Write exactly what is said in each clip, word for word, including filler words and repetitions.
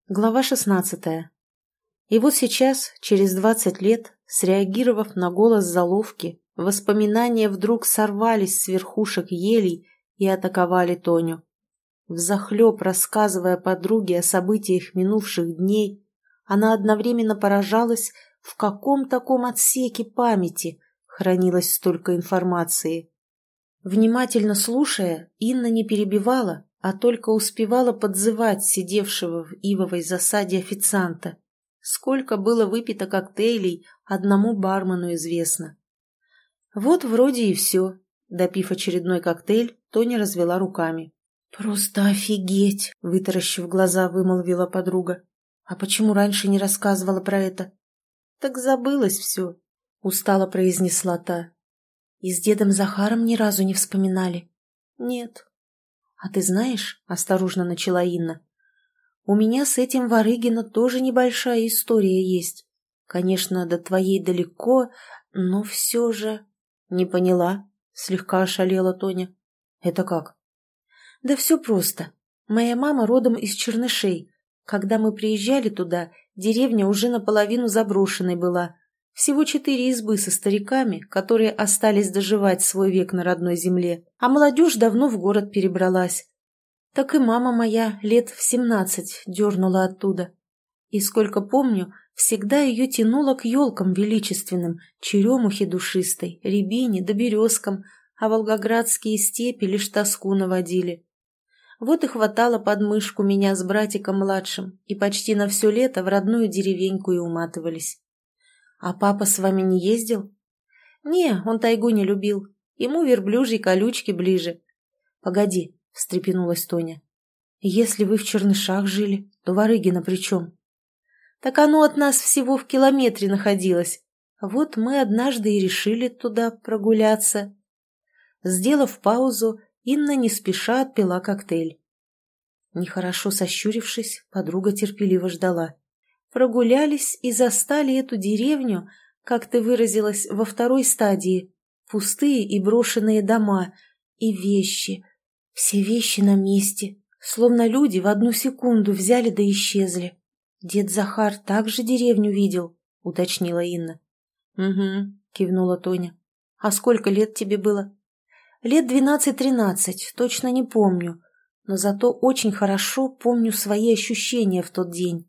Глава шестнадцатая. И вот сейчас, через двадцать лет, среагировав на голос Заловки, воспоминания вдруг сорвались с верхушек елей и атаковали Тоню. Взахлеб рассказывая подруге о событиях минувших дней, она одновременно поражалась, в каком таком отсеке памяти хранилось столько информации. Внимательно слушая, Инна не перебивала, а только успевала подзывать сидевшего в ивовой засаде официанта. Сколько было выпито коктейлей, одному бармену известно. Вот вроде и все. Допив очередной коктейль, Тоня развела руками. «Просто офигеть!» — вытаращив глаза, вымолвила подруга. «А почему раньше не рассказывала про это?» «Так забылось все», — устало произнесла та. «И с дедом Захаром ни разу не вспоминали?» «Нет». «А ты знаешь, — осторожно начала Инна, — у меня с этим Варыгино тоже небольшая история есть. Конечно, до твоей далеко, но все же...» «Не поняла», — слегка ошалела Тоня. «Это как?» «Да все просто. Моя мама родом из Чернышей. Когда мы приезжали туда, деревня уже наполовину заброшенной была. Всего четыре избы со стариками, которые остались доживать свой век на родной земле, а молодежь давно в город перебралась. Так и мама моя лет в семнадцать дернула оттуда. И сколько помню, всегда ее тянуло к елкам величественным, черемухе душистой, рябине да березкам, а волгоградские степи лишь тоску наводили. Вот и хватало под мышку меня с братиком младшим, и почти на все лето в родную деревеньку и уматывались. «А папа с вами не ездил?» «Не, он тайгу не любил. Ему верблюжьи колючки ближе». «Погоди», — встрепенулась Тоня. «Если вы в Чернышах жили, то Варыгино при чем?» «Так оно от нас всего в километре находилось. Вот мы однажды и решили туда прогуляться». Сделав паузу, Инна не спеша отпила коктейль. Нехорошо сощурившись, подруга терпеливо ждала. Прогулялись и застали эту деревню, как ты выразилась, во второй стадии. Пустые и брошенные дома. И вещи. Все вещи на месте. Словно люди в одну секунду взяли да исчезли. Дед Захар также деревню видел, уточнила Инна. Угу, кивнула Тоня. А сколько лет тебе было? Лет двенадцать-тринадцать, точно не помню. Но зато очень хорошо помню свои ощущения в тот день.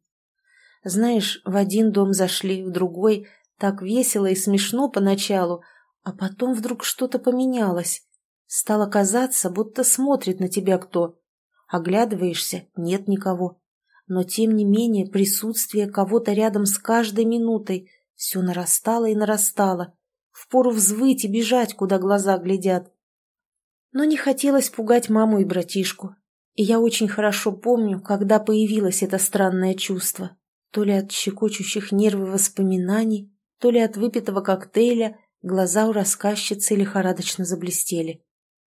Знаешь, в один дом зашли, в другой, так весело и смешно поначалу, а потом вдруг что-то поменялось. Стало казаться, будто смотрит на тебя кто. Оглядываешься, нет никого. Но тем не менее присутствие кого-то рядом с каждой минутой все нарастало и нарастало. Впору взвыть и бежать, куда глаза глядят. Но не хотелось пугать маму и братишку. И я очень хорошо помню, когда появилось это странное чувство. То ли от щекочущих нервы воспоминаний, то ли от выпитого коктейля глаза у рассказчицы лихорадочно заблестели.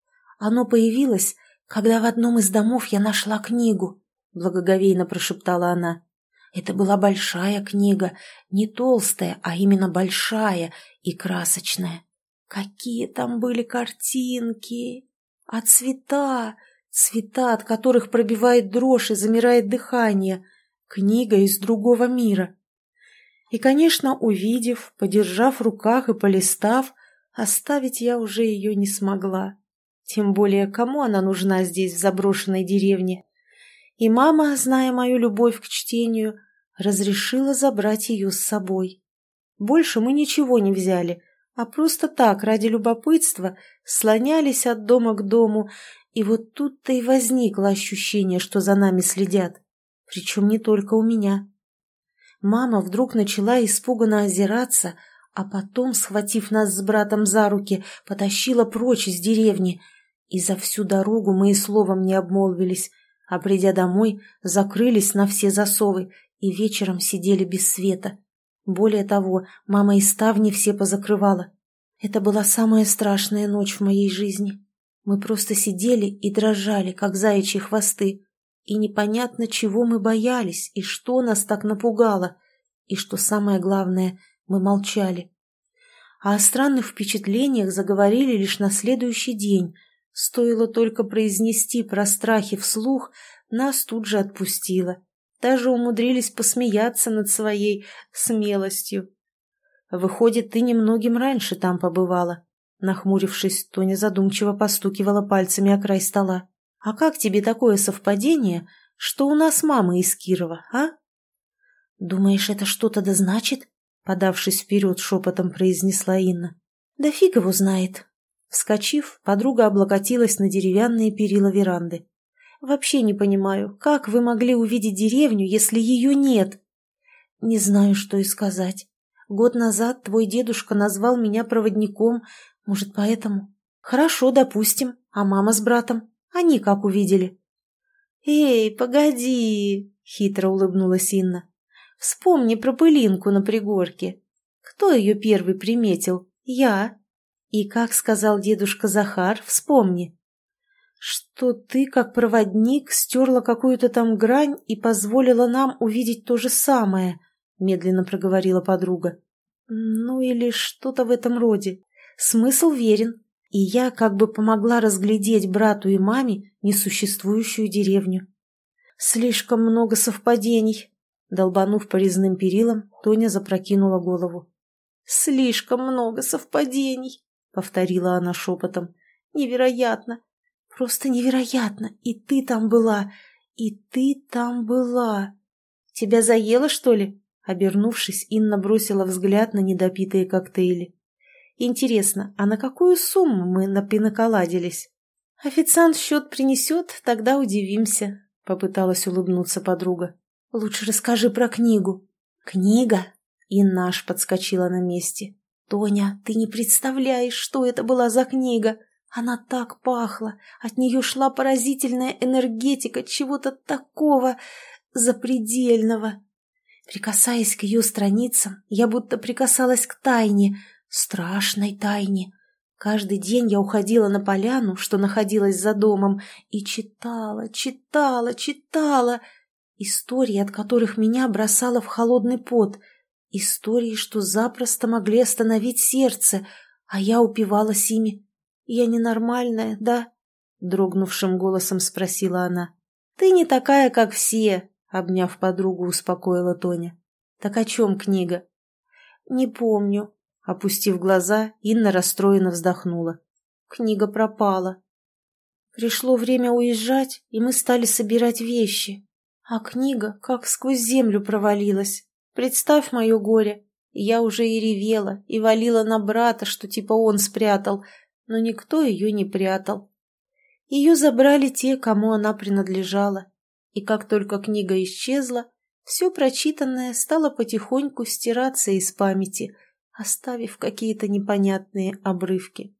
Оно появилось, когда в одном из домов я нашла книгу, благоговейно прошептала она. Это была большая книга, не толстая, а именно большая и красочная. Какие там были картинки! А цвета, цвета, от которых пробивает дрожь и замирает дыхание. Книга из другого мира. И, конечно, увидев, подержав в руках и полистав, оставить я уже ее не смогла. Тем более, кому она нужна здесь, в заброшенной деревне? И мама, зная мою любовь к чтению, разрешила забрать ее с собой. Больше мы ничего не взяли, а просто так, ради любопытства, слонялись от дома к дому, и вот тут-то и возникло ощущение, что за нами следят. Причем не только у меня. Мама вдруг начала испуганно озираться, а потом, схватив нас с братом за руки, потащила прочь из деревни. И за всю дорогу мы и словом не обмолвились, а придя домой, закрылись на все засовы и вечером сидели без света. Более того, мама и ставни все позакрывала. Это была самая страшная ночь в моей жизни. Мы просто сидели и дрожали, как заячьи хвосты. И непонятно, чего мы боялись, и что нас так напугало. И что самое главное, мы молчали. А о странных впечатлениях заговорили лишь на следующий день. Стоило только произнести про страхи вслух, нас тут же отпустило. даже умудрились посмеяться над своей смелостью. Выходит, ты немногим раньше там побывала. Нахмурившись, Тоня задумчиво постукивала пальцами о край стола. А как тебе такое совпадение, что у нас мама из Кирова, а? Думаешь, это что-то да значит? Подавшись вперед, шепотом произнесла Инна. Да фиг его знает. Вскочив, подруга облокотилась на деревянные перила веранды. Вообще не понимаю, как вы могли увидеть деревню, если ее нет? Не знаю, что и сказать. Год назад твой дедушка назвал меня проводником, может, поэтому? Хорошо, допустим. А мама с братом? Они как увидели? Эй, погоди, хитро улыбнулась Инна. Вспомни про пылинку на пригорке. Кто ее первый приметил? Я. И как сказал дедушка Захар, вспомни. Что ты, как проводник, стерла какую-то там грань и позволила нам увидеть то же самое, медленно проговорила подруга. Ну или что-то в этом роде. Смысл верен. И я как бы помогла разглядеть брату и маме несуществующую деревню. Слишком много совпадений. Долбанув по резным перилам, Тоня запрокинула голову. «Слишком много совпадений», — повторила она шепотом. «Невероятно! Просто невероятно! И ты там была! И ты там была! Тебя заело, что ли?» Обернувшись, Инна бросила взгляд на недопитые коктейли. «Интересно, а на какую сумму мы напиноколадились?» «Официант счет принесет, тогда удивимся», — попыталась улыбнуться подруга. «Лучше расскажи про книгу». «Книга?» — Инна аж подскочила на месте. «Тоня, ты не представляешь, что это была за книга! Она так пахла, от нее шла поразительная энергетика чего-то такого запредельного. Прикасаясь к ее страницам, я будто прикасалась к тайне, страшной тайне. Каждый день я уходила на поляну, что находилась за домом, и читала, читала, читала. Истории, от которых меня бросало в холодный пот. Истории, что запросто могли остановить сердце, а я упивалась ими. Я ненормальная, да?» — дрогнувшим голосом спросила она. «Ты не такая, как все», — обняв подругу, успокоила Тоня. «Так о чем книга?» «Не помню». Опустив глаза, Инна расстроенно вздохнула. «Книга пропала. Пришло время уезжать, и мы стали собирать вещи. А книга как сквозь землю провалилась. Представь мое горе. Я уже и ревела, и валила на брата, что типа он спрятал, но никто ее не прятал. Ее забрали те, кому она принадлежала. И как только книга исчезла, все прочитанное стало потихоньку стираться из памяти, оставив какие-то непонятные обрывки.